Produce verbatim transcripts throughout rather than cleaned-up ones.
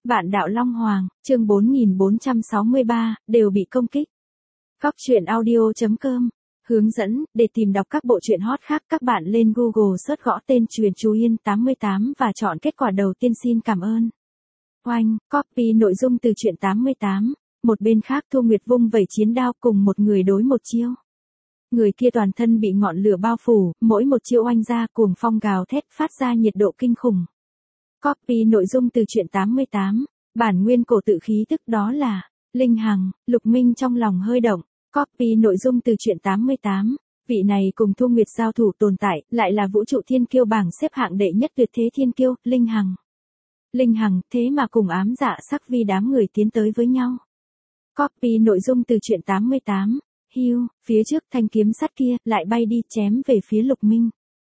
Vạn đạo Long Hoàng, chương bốn nghìn bốn trăm sáu mươi ba, đều bị công kích. Góc truyện audio chấm com. Hướng dẫn, để tìm đọc các bộ truyện hot khác các bạn lên Google search gõ tên Truyện Chú Yên tám mươi tám và chọn kết quả đầu tiên xin cảm ơn. Oanh, copy nội dung từ truyện tám mươi tám. Một bên khác Thu Nguyệt vung vẩy chiến đao cùng một người đối một chiêu. Người kia toàn thân bị ngọn lửa bao phủ, mỗi một chiêu oanh ra cuồng phong gào thét phát ra nhiệt độ kinh khủng. Copy nội dung từ truyện tám mươi tám, bản nguyên cổ tự khí tức đó là Linh Hằng. Lục Minh trong lòng hơi động. Copy nội dung từ truyện tám mươi tám, vị này cùng Thu Nguyệt giao thủ tồn tại, lại là vũ trụ thiên kiêu bảng xếp hạng đệ nhất tuyệt thế thiên kiêu, Linh Hằng. Linh Hằng, thế mà cùng ám dạ sắc vi đám người tiến tới với nhau. Copy nội dung từ truyện tám mươi tám, hiu, phía trước thanh kiếm sắt kia, lại bay đi chém về phía Lục Minh.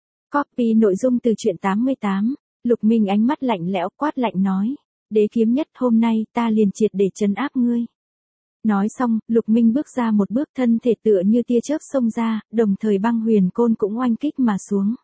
Copy nội dung từ truyện tám mươi tám, Lục Minh ánh mắt lạnh lẽo quát lạnh nói, đế kiếm nhất hôm nay ta liền triệt để trấn áp ngươi. Nói xong, Lục Minh bước ra một bước thân thể tựa như tia chớp xông ra, đồng thời băng huyền côn cũng oanh kích mà xuống.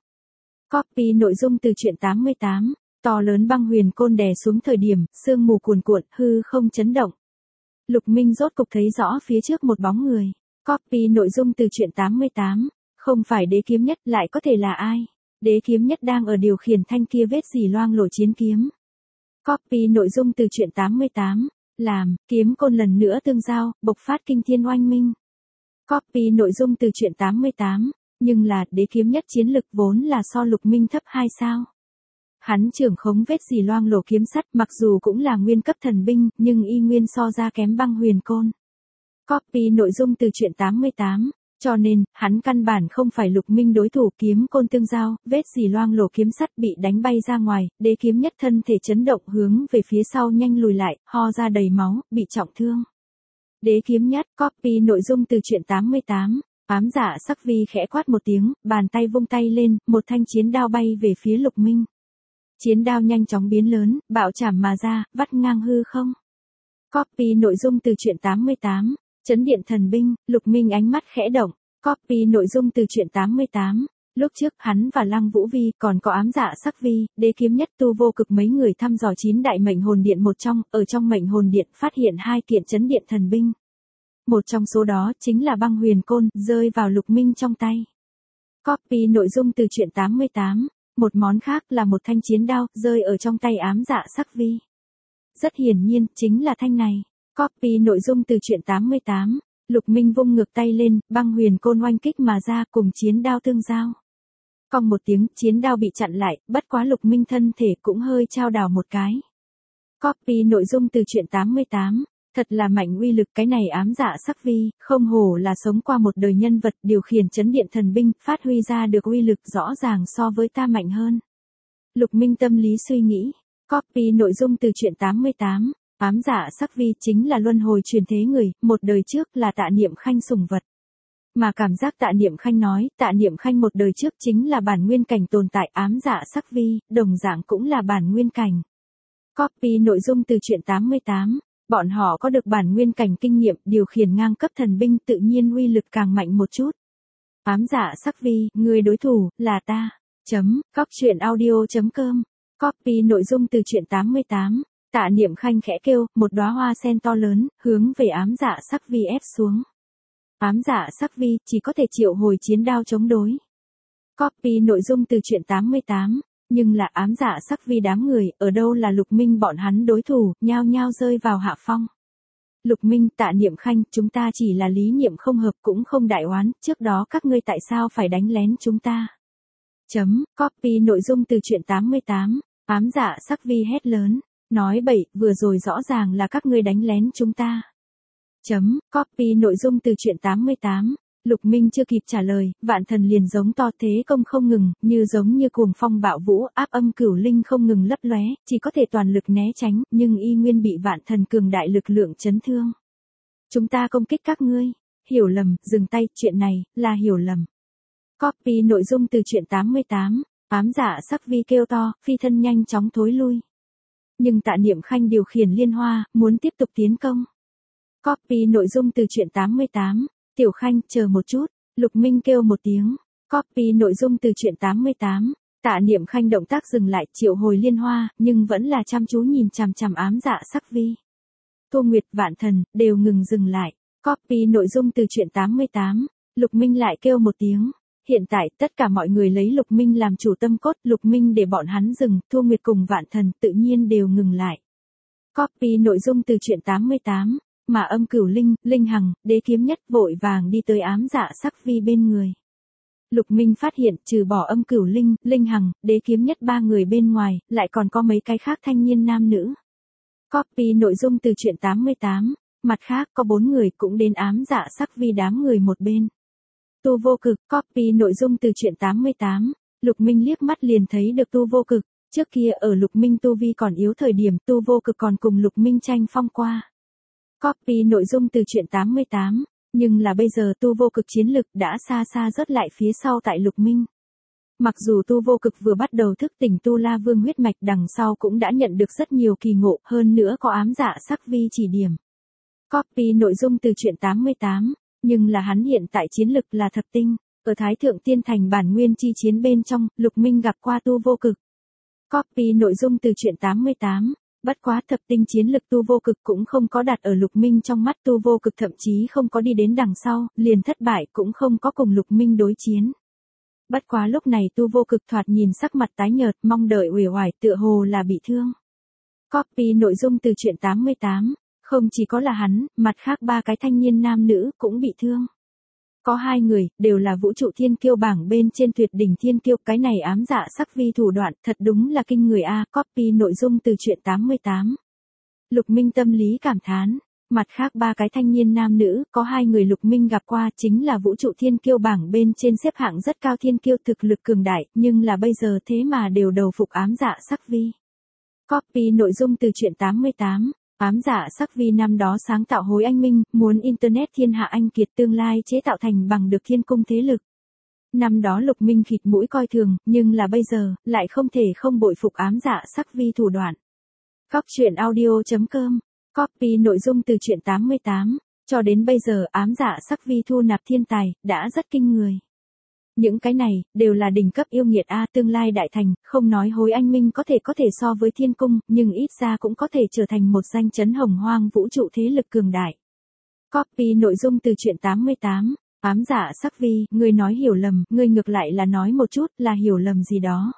Copy nội dung từ truyện tám mươi tám, to lớn băng huyền côn đè xuống thời điểm, sương mù cuồn cuộn, hư không chấn động. Lục Minh rốt cục thấy rõ phía trước một bóng người. Copy nội dung từ truyện tám mươi tám, không phải đế kiếm nhất lại có thể là ai? Đế kiếm nhất đang ở điều khiển thanh kia vết dỉ loang lổ chiến kiếm. Copy nội dung từ truyện tám mươi tám, làm, kiếm côn lần nữa tương giao, bộc phát kinh thiên oanh minh. Copy nội dung từ truyện tám mươi tám, nhưng là, đế kiếm nhất chiến lực vốn là so Lục Minh thấp hai sao. Hắn trưởng khống vết dỉ loang lổ kiếm sắt mặc dù cũng là nguyên cấp thần binh, nhưng y nguyên so ra kém băng huyền côn. Copy nội dung từ truyện tám mươi tám, cho nên, hắn căn bản không phải Lục Minh đối thủ, kiếm côn tương giao, vết dỉ loang lổ kiếm sắt bị đánh bay ra ngoài, đế kiếm nhất thân thể chấn động hướng về phía sau nhanh lùi lại, ho ra đầy máu, bị trọng thương. Đế kiếm nhất, copy nội dung từ truyện tám mươi tám, ám dạ sắc vi khẽ quát một tiếng, bàn tay vung tay lên, một thanh chiến đao bay về phía Lục Minh. Chiến đao nhanh chóng biến lớn, bạo chảm mà ra, vắt ngang hư không. Copy nội dung từ truyện tám mươi tám, chấn điện thần binh, Lục Minh ánh mắt khẽ động. Copy nội dung từ truyện tám mươi tám, lúc trước hắn và Lăng Vũ Vi còn có ám dạ sắc vi, đế kiếm nhất tu vô cực mấy người thăm dò chín đại mệnh hồn điện một trong, ở trong mệnh hồn điện phát hiện hai kiện chấn điện thần binh. Một trong số đó chính là băng huyền côn, rơi vào Lục Minh trong tay. Copy nội dung từ truyện tám mươi tám, một món khác là một thanh chiến đao, rơi ở trong tay ám dạ sắc vi. Rất hiển nhiên, chính là thanh này. Copy nội dung từ truyện tám mươi tám, Lục Minh vung ngược tay lên, băng huyền côn oanh kích mà ra cùng chiến đao tương giao. Cong một tiếng, chiến đao bị chặn lại, bất quá Lục Minh thân thể cũng hơi chao đảo một cái. Copy nội dung từ truyện tám mươi tám, thật là mạnh uy lực cái này ám dạ sắc vi, không hổ là sống qua một đời nhân vật điều khiển chấn điện thần binh, phát huy ra được uy lực rõ ràng so với ta mạnh hơn. Lục Minh tâm lý suy nghĩ. Copy nội dung từ truyện tám mươi tám, ám dạ sắc vi chính là luân hồi truyền thế người, một đời trước là Tạ Niệm Khanh sủng vật. Mà cảm giác Tạ Niệm Khanh nói, Tạ Niệm Khanh một đời trước chính là bản nguyên cảnh tồn tại, ám dạ sắc vi, đồng dạng cũng là bản nguyên cảnh. Copy nội dung từ truyện tám mươi tám, bọn họ có được bản nguyên cảnh kinh nghiệm, điều khiển ngang cấp thần binh tự nhiên uy lực càng mạnh một chút. Ám dạ sắc vi, người đối thủ, là ta. Chấm, góc truyện audio chấm com. Copy nội dung từ truyện tám mươi tám. Tạ Niệm Khanh khẽ kêu, một đóa hoa sen to lớn, hướng về ám dạ sắc vi ép xuống. Ám dạ sắc vi, chỉ có thể triệu hồi chiến đao chống đối. Copy nội dung từ truyện tám mươi tám, nhưng là ám dạ sắc vi đám người, ở đâu là Lục Minh bọn hắn đối thủ, nhao nhao rơi vào hạ phong. Lục Minh, Tạ Niệm Khanh, chúng ta chỉ là lý niệm không hợp cũng không đại oán, trước đó các ngươi tại sao phải đánh lén chúng ta? Chấm, copy nội dung từ truyện tám mươi tám, ám dạ sắc vi hét lớn. Nói bậy, vừa rồi rõ ràng là các ngươi đánh lén chúng ta. Chấm, copy nội dung từ truyện tám mươi tám, Lục Minh chưa kịp trả lời, vạn thần liền giống to thế công không ngừng, như giống như cuồng phong bạo vũ, áp âm cửu linh không ngừng lấp lóe, chỉ có thể toàn lực né tránh, nhưng y nguyên bị vạn thần cường đại lực lượng chấn thương. Chúng ta công kích các ngươi. Hiểu lầm, dừng tay, chuyện này, là hiểu lầm. Copy nội dung từ truyện tám mươi tám, ám dạ sắc vi kêu to, phi thân nhanh chóng thối lui. Nhưng Tạ Niệm Khanh điều khiển liên hoa, muốn tiếp tục tiến công. Copy nội dung từ truyện tám mươi tám, Tiểu Khanh, chờ một chút, Lục Minh kêu một tiếng. Copy nội dung từ truyện tám mươi tám, Tạ Niệm Khanh động tác dừng lại, triệu hồi liên hoa, nhưng vẫn là chăm chú nhìn chằm chằm ám dạ sắc vi. Tô Nguyệt, Vạn Thần, đều ngừng dừng lại. Copy nội dung từ truyện tám mươi tám. Lục Minh lại kêu một tiếng. Hiện tại, tất cả mọi người lấy Lục Minh làm chủ tâm cốt, Lục Minh để bọn hắn dừng, Tô Nguyệt cùng Vạn Thần tự nhiên đều ngừng lại. Copy nội dung từ truyện tám mươi tám. Mà Âm Cửu Linh, Linh Hằng, Đế Kiếm Nhất vội vàng đi tới ám dạ sắc vi bên người. Lục Minh phát hiện trừ bỏ Âm Cửu Linh, Linh Hằng, Đế Kiếm Nhất ba người bên ngoài, lại còn có mấy cái khác thanh niên nam nữ. Copy nội dung từ truyện tám mươi tám. Mặt khác có bốn người cũng đến ám dạ sắc vi đám người một bên. Tu Vô Cực. Copy nội dung từ truyện tám mươi tám. Lục Minh liếc mắt liền thấy được Tu Vô Cực. Trước kia ở Lục Minh tu vi còn yếu thời điểm, Tu Vô Cực còn cùng Lục Minh tranh phong qua. Copy nội dung từ truyện tám mươi tám. Nhưng là bây giờ Tu Vô Cực chiến lực đã xa xa rớt lại phía sau tại Lục Minh. Mặc dù Tu Vô Cực vừa bắt đầu thức tỉnh Tu La Vương huyết mạch, đằng sau cũng đã nhận được rất nhiều kỳ ngộ, hơn nữa có ám dạ sắc vi chỉ điểm. Copy nội dung từ truyện tám mươi tám. Nhưng là hắn hiện tại chiến lực là thập tinh. Ở Thái Thượng Tiên Thành bản nguyên chi chiến bên trong, Lục Minh gặp qua Tu Vô Cực. Copy nội dung từ truyện tám mươi tám. Bất quá thập tinh chiến lực Tu Vô Cực cũng không có đặt ở Lục Minh trong mắt, Tu Vô Cực thậm chí không có đi đến đằng sau, liền thất bại cũng không có cùng Lục Minh đối chiến. Bất quá lúc này Tu Vô Cực thoạt nhìn sắc mặt tái nhợt, mong đợi uể oải, tựa hồ là bị thương. Copy nội dung từ truyện tám mươi tám. Không chỉ có là hắn, mặt khác ba cái thanh niên nam nữ cũng bị thương. Có hai người, đều là vũ trụ thiên kiêu bảng bên trên tuyệt đỉnh thiên kiêu, cái này ám dạ sắc vi thủ đoạn, thật đúng là kinh người a. Copy nội dung từ truyện tám mươi tám. Lục Minh tâm lý cảm thán. Mặt khác ba cái thanh niên nam nữ, có hai người Lục Minh gặp qua, chính là vũ trụ thiên kiêu bảng bên trên xếp hạng rất cao thiên kiêu thực lực cường đại, nhưng là bây giờ thế mà đều đầu phục ám dạ sắc vi. Copy nội dung từ truyện tám mươi tám. Ám dạ sắc vi năm đó sáng tạo hối anh minh, muốn Internet thiên hạ anh kiệt tương lai chế tạo thành bằng được thiên cung thế lực. Năm đó Lục Minh khịt mũi coi thường, nhưng là bây giờ, lại không thể không bội phục ám dạ sắc vi thủ đoạn. Góc truyện audio chấm com. Copy nội dung từ truyện tám mươi tám. Cho đến bây giờ ám dạ sắc vi thu nạp thiên tài, đã rất kinh người. Những cái này, đều là đỉnh cấp yêu nghiệt A, tương lai đại thành, không nói hối anh minh có thể có thể so với thiên cung, nhưng ít ra cũng có thể trở thành một danh chấn hồng hoang vũ trụ thế lực cường đại. Copy nội dung từ truyện tám mươi tám. Ám dạ sắc vi, ngươi nói hiểu lầm, ngươi ngược lại là nói một chút, là hiểu lầm gì đó.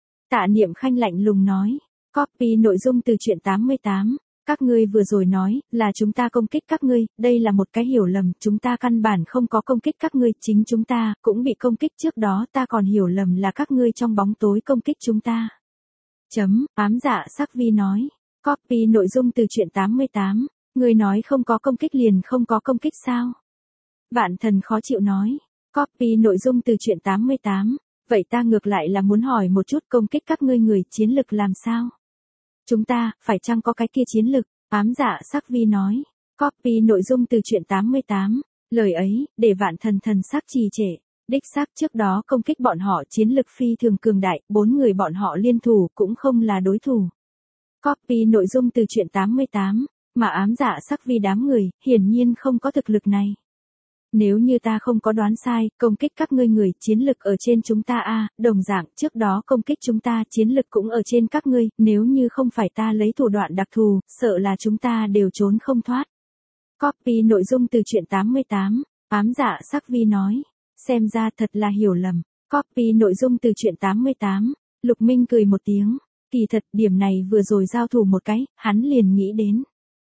Tạ Niệm Khanh lạnh lùng nói. Copy nội dung từ truyện tám mươi tám. Các ngươi vừa rồi nói, là chúng ta công kích các ngươi, đây là một cái hiểu lầm, chúng ta căn bản không có công kích các ngươi, chính chúng ta, cũng bị công kích trước đó, ta còn hiểu lầm là các ngươi trong bóng tối công kích chúng ta. Chấm, ám dạ sắc vi nói. Copy nội dung từ truyện tám mươi tám. Ngươi nói không có công kích liền không có công kích sao? Vạn Thần khó chịu nói. Copy nội dung từ truyện tám mươi tám. Vậy ta ngược lại là muốn hỏi một chút, công kích các ngươi người chiến lực làm sao? Chúng ta, phải chăng có cái kia chiến lực? Ám dạ sắc vi nói. Copy nội dung từ truyện tám mươi tám. Lời ấy, để Vạn Thần thần sắc trì trệ. Đích xác trước đó công kích bọn họ chiến lực phi thường cường đại, bốn người bọn họ liên thủ cũng không là đối thủ. Copy nội dung từ truyện tám mươi tám. Mà ám dạ sắc vi đám người, hiển nhiên không có thực lực này. Nếu như ta không có đoán sai, công kích các ngươi người chiến lực ở trên chúng ta a, đồng dạng trước đó công kích chúng ta chiến lực cũng ở trên các ngươi, nếu như không phải ta lấy thủ đoạn đặc thù, sợ là chúng ta đều trốn không thoát. Copy nội dung từ truyện tám mươi tám. Ám dạ sắc vi nói. Xem ra thật là hiểu lầm. Copy nội dung từ truyện tám mươi tám. Lục Minh cười một tiếng. Kỳ thật, điểm này vừa rồi giao thủ một cái, hắn liền nghĩ đến.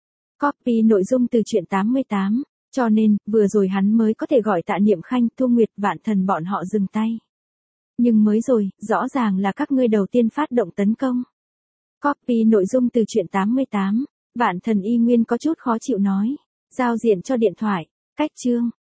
Copy nội dung từ truyện tám mươi tám. Cho nên, vừa rồi hắn mới có thể gọi Tạ Niệm Khanh, Thu Nguyệt, Vạn Thần bọn họ dừng tay. Nhưng mới rồi, rõ ràng là các ngươi đầu tiên phát động tấn công. Copy nội dung từ truyện tám mươi tám. Vạn Thần y nguyên có chút khó chịu nói. Giao diện cho điện thoại. Cách chương.